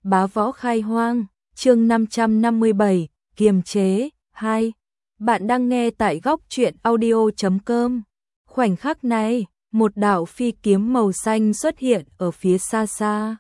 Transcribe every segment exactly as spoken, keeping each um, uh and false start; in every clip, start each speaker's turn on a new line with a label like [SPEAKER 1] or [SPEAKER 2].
[SPEAKER 1] Bá võ khai hoang, chương năm trăm năm mươi bảy, kiềm chế, hai. Bạn đang nghe tại góc truyện audio chấm com. Khoảnh khắc này, một đạo phi kiếm màu xanh xuất hiện ở phía xa xa.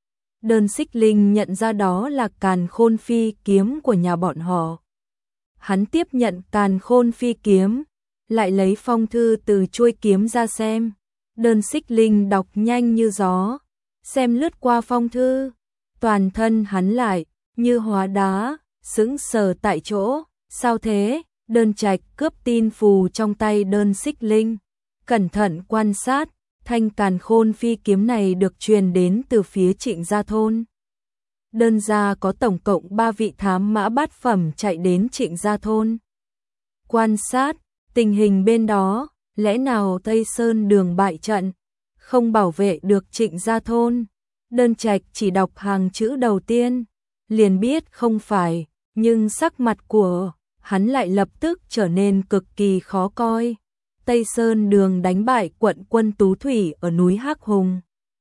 [SPEAKER 1] Đơn Xích Linh nhận ra đó là Càn Khôn phi kiếm của nhà bọn họ. Hắn tiếp nhận Càn Khôn phi kiếm, lại lấy phong thư từ chuôi kiếm ra xem. Đơn Xích Linh đọc nhanh như gió, xem lướt qua phong thư, toàn thân hắn lại như hóa đá, sững sờ tại chỗ. Sao thế? Đơn Trạch cướp tin phù trong tay Đơn Xích Linh, cẩn thận quan sát, thanh Càn Khôn phi kiếm này được truyền đến từ phía Trịnh gia thôn. Đơn gia có tổng cộng ba vị thám mã bát phẩm chạy đến Trịnh gia thôn. Quan sát tình hình bên đó, lẽ nào Tây Sơn Đường bại trận, không bảo vệ được Trịnh gia thôn? Đơn Trạch chỉ đọc hàng chữ đầu tiên, liền biết không phải, nhưng sắc mặt của hắn lại lập tức trở nên cực kỳ khó coi. Tây Sơn Đường đánh bại quận quân Tú Thủy ở núi Hắc Hùng.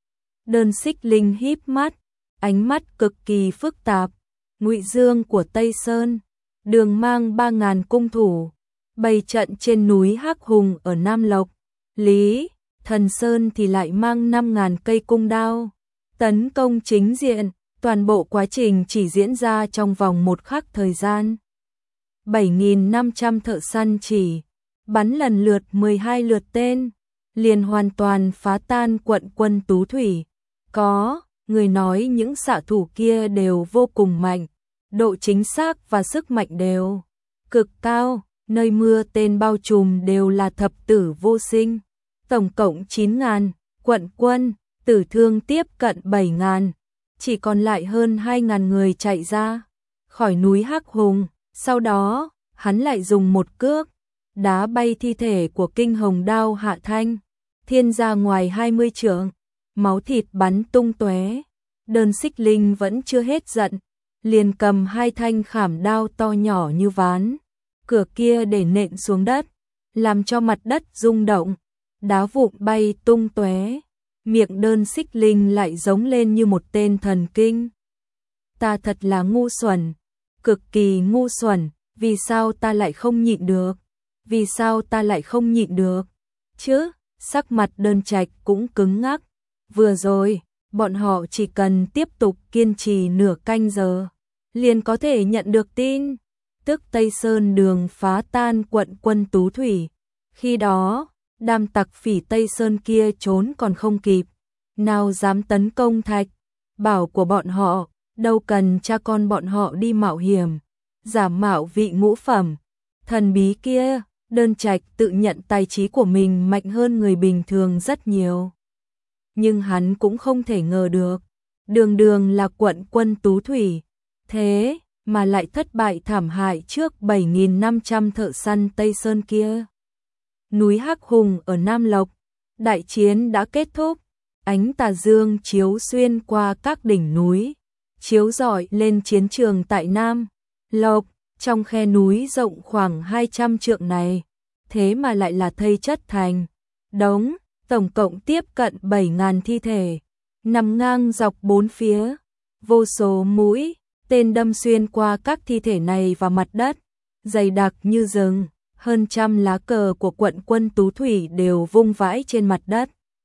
[SPEAKER 1] Đơn Xích Linh híp mắt, ánh mắt cực kỳ phức tạp. Ngụy Dương của Tây Sơn Đường mang ba ngàn cung thủ, bày trận trên núi Hắc Hùng ở Nam Lộc. Lý Thần Sơn thì lại mang năm ngàn cây cung đao, tấn công chính diện. Toàn bộ quá trình chỉ diễn ra trong vòng một khắc thời gian. bảy nghìn năm trăm thợ săn chỉ bắn lần lượt mười hai lượt tên, liền hoàn toàn phá tan quận quân Tú Thủy. Có người nói những xạ thủ kia đều vô cùng mạnh, độ chính xác và sức mạnh đều cực cao, nơi mưa tên bao trùm đều là thập tử vô sinh. Tổng cộng chín ngàn, quận quân tử thương tiếp cận bảy ngàn, chỉ còn lại hơn hai ngàn người chạy ra khỏi núi Hắc Hùng. Sau đó, hắn lại dùng một cước đá bay thi thể của Kinh Hồng Đao Hạ Thanh Thiên ra ngoài hai mươi trượng, máu thịt bắn tung tóe. Đơn Xích Linh vẫn chưa hết giận, liền cầm hai thanh khảm đao to nhỏ như ván cửa kia để nện xuống đất, làm cho mặt đất rung động, đá vụn bay tung tóe. Miệng Đơn Xích Linh lại giống lên như một tên thần kinh. Ta thật là ngu xuẩn, cực kỳ ngu xuẩn, vì sao ta lại không nhịn được? Vì sao ta lại không nhịn được? Chứ, sắc mặt Đơn Trạch cũng cứng ngắc. Vừa rồi, bọn họ chỉ cần tiếp tục kiên trì nửa canh giờ, liền có thể nhận được tin tức Tây Sơn Đường phá tan quận quân Tú Thủy. Khi đó, đám tặc phỉ Tây Sơn kia trốn còn không kịp, nào dám tấn công Thạch Bảo của bọn họ, đâu cần cha con bọn họ đi mạo hiểm, giả mạo vị ngũ phẩm thần bí kia. Đơn Trạch tự nhận tài trí của mình mạnh hơn người bình thường rất nhiều, nhưng hắn cũng không thể ngờ được, đường đường là quận quân Tú Thủy, thế mà lại thất bại thảm hại trước bảy nghìn năm trăm thợ săn Tây Sơn kia. Núi Hắc Hùng ở Nam Lộc, đại chiến đã kết thúc, ánh tà dương chiếu xuyên qua các đỉnh núi, chiếu rọi lên chiến trường tại Nam Lộc. Trong khe núi rộng khoảng hai trăm trượng này, thế mà lại là thây chất thành đống, tổng cộng tiếp cận bảy ngàn thi thể, nằm ngang dọc bốn phía, vô số mũi tên đâm xuyên qua các thi thể này vào mặt đất, dày đặc như rừng. Hơn trăm lá cờ của quận quân Tú Thủy đều vung vãi trên mặt đất.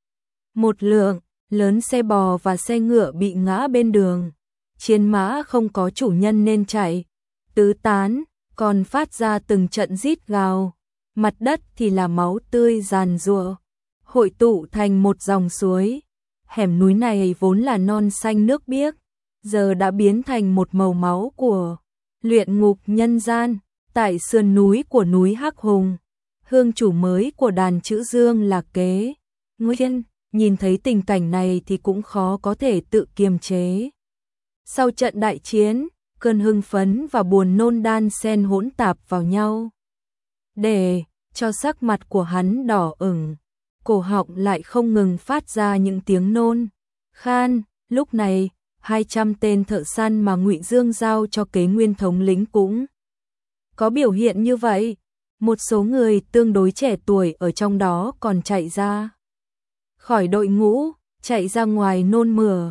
[SPEAKER 1] Một lượng lớn xe bò và xe ngựa bị ngã bên đường, chiến mã không có chủ nhân nên chạy tứ tán, còn phát ra từng trận rít gào. Mặt đất thì là máu tươi giàn giụa, hội tụ thành một dòng suối. Hẻm núi này vốn là non xanh nước biếc, giờ đã biến thành một màu máu của luyện ngục nhân gian. Tại sườn núi của núi Hắc Hùng, hương chủ mới của đàn chữ Dương là Kế Nguyên, nhìn thấy tình cảnh này thì cũng khó có thể tự kiềm chế. Sau trận đại chiến, cơn hưng phấn và buồn nôn đan xen hỗn tạp vào nhau, để cho sắc mặt của hắn đỏ ửng, cổ họng lại không ngừng phát ra những tiếng nôn khan. Lúc này, hai trăm tên thợ săn mà Ngụy Dương giao cho Kế Nguyên thống lĩnh cũng có biểu hiện như vậy. Một số người tương đối trẻ tuổi ở trong đó còn chạy ra khỏi đội ngũ, chạy ra ngoài nôn mửa.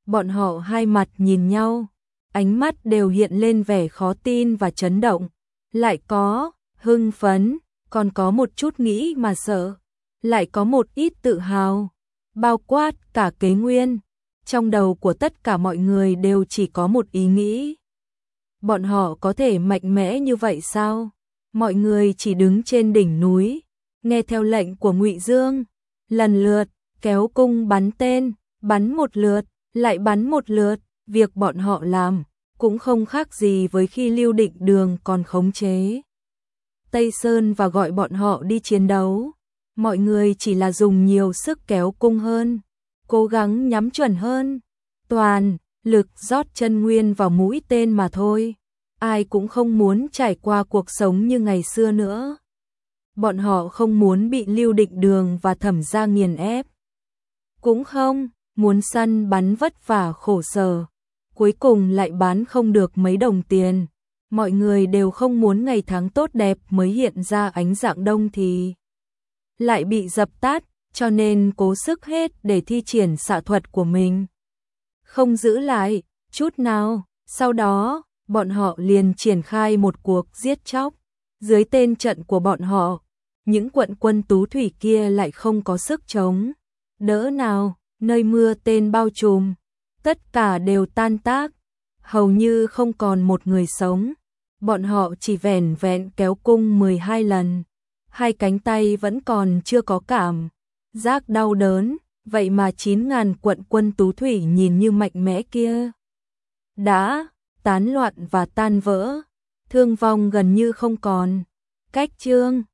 [SPEAKER 1] Bọn họ hai mặt nhìn nhau, ánh mắt đều hiện lên vẻ khó tin và chấn động, lại có hưng phấn, còn có một chút nghĩ mà sợ, lại có một ít tự hào, bao quát cả Kế Nguyên. Trong đầu của tất cả mọi người đều chỉ có một ý nghĩ. Bọn họ có thể mạnh mẽ như vậy sao? Mọi người chỉ đứng trên đỉnh núi, nghe theo lệnh của Ngụy Dương, lần lượt kéo cung bắn tên, bắn một lượt, lại bắn một lượt, việc bọn họ làm cũng không khác gì với khi Lưu Định Đường còn khống chế Tây Sơn và gọi bọn họ đi chiến đấu. Mọi người chỉ là dùng nhiều sức kéo cung hơn, cố gắng nhắm chuẩn hơn, toàn lực rót chân nguyên vào mũi tên mà thôi. Ai cũng không muốn trải qua cuộc sống như ngày xưa nữa. Bọn họ không muốn bị Lưu Định Đường và Thẩm gia nghiền ép, cũng không muốn săn bắn vất vả khổ sở, cuối cùng lại bán không được mấy đồng tiền. Mọi người đều không muốn ngày tháng tốt đẹp mới hiện ra ánh dạng đông thì lại bị dập tắt, cho nên cố sức hết để thi triển xạ thuật của mình, không giữ lại chút nào. Sau đó, bọn họ liền triển khai một cuộc giết chóc. Dưới tên trận của bọn họ, những quận quân tú thủy kia lại không có sức chống đỡ nào, nơi mưa tên bao trùm, tất cả đều tan tác, hầu như không còn một người sống. Bọn họ chỉ vẻn vẹn kéo cung mười hai lần, hai cánh tay vẫn còn chưa có cảm giác đau đớn, vậy mà chín ngàn quận quân tú thủy nhìn như mạnh mẽ kia đã tán loạn và tan vỡ, thương vong gần như không còn. Cách chương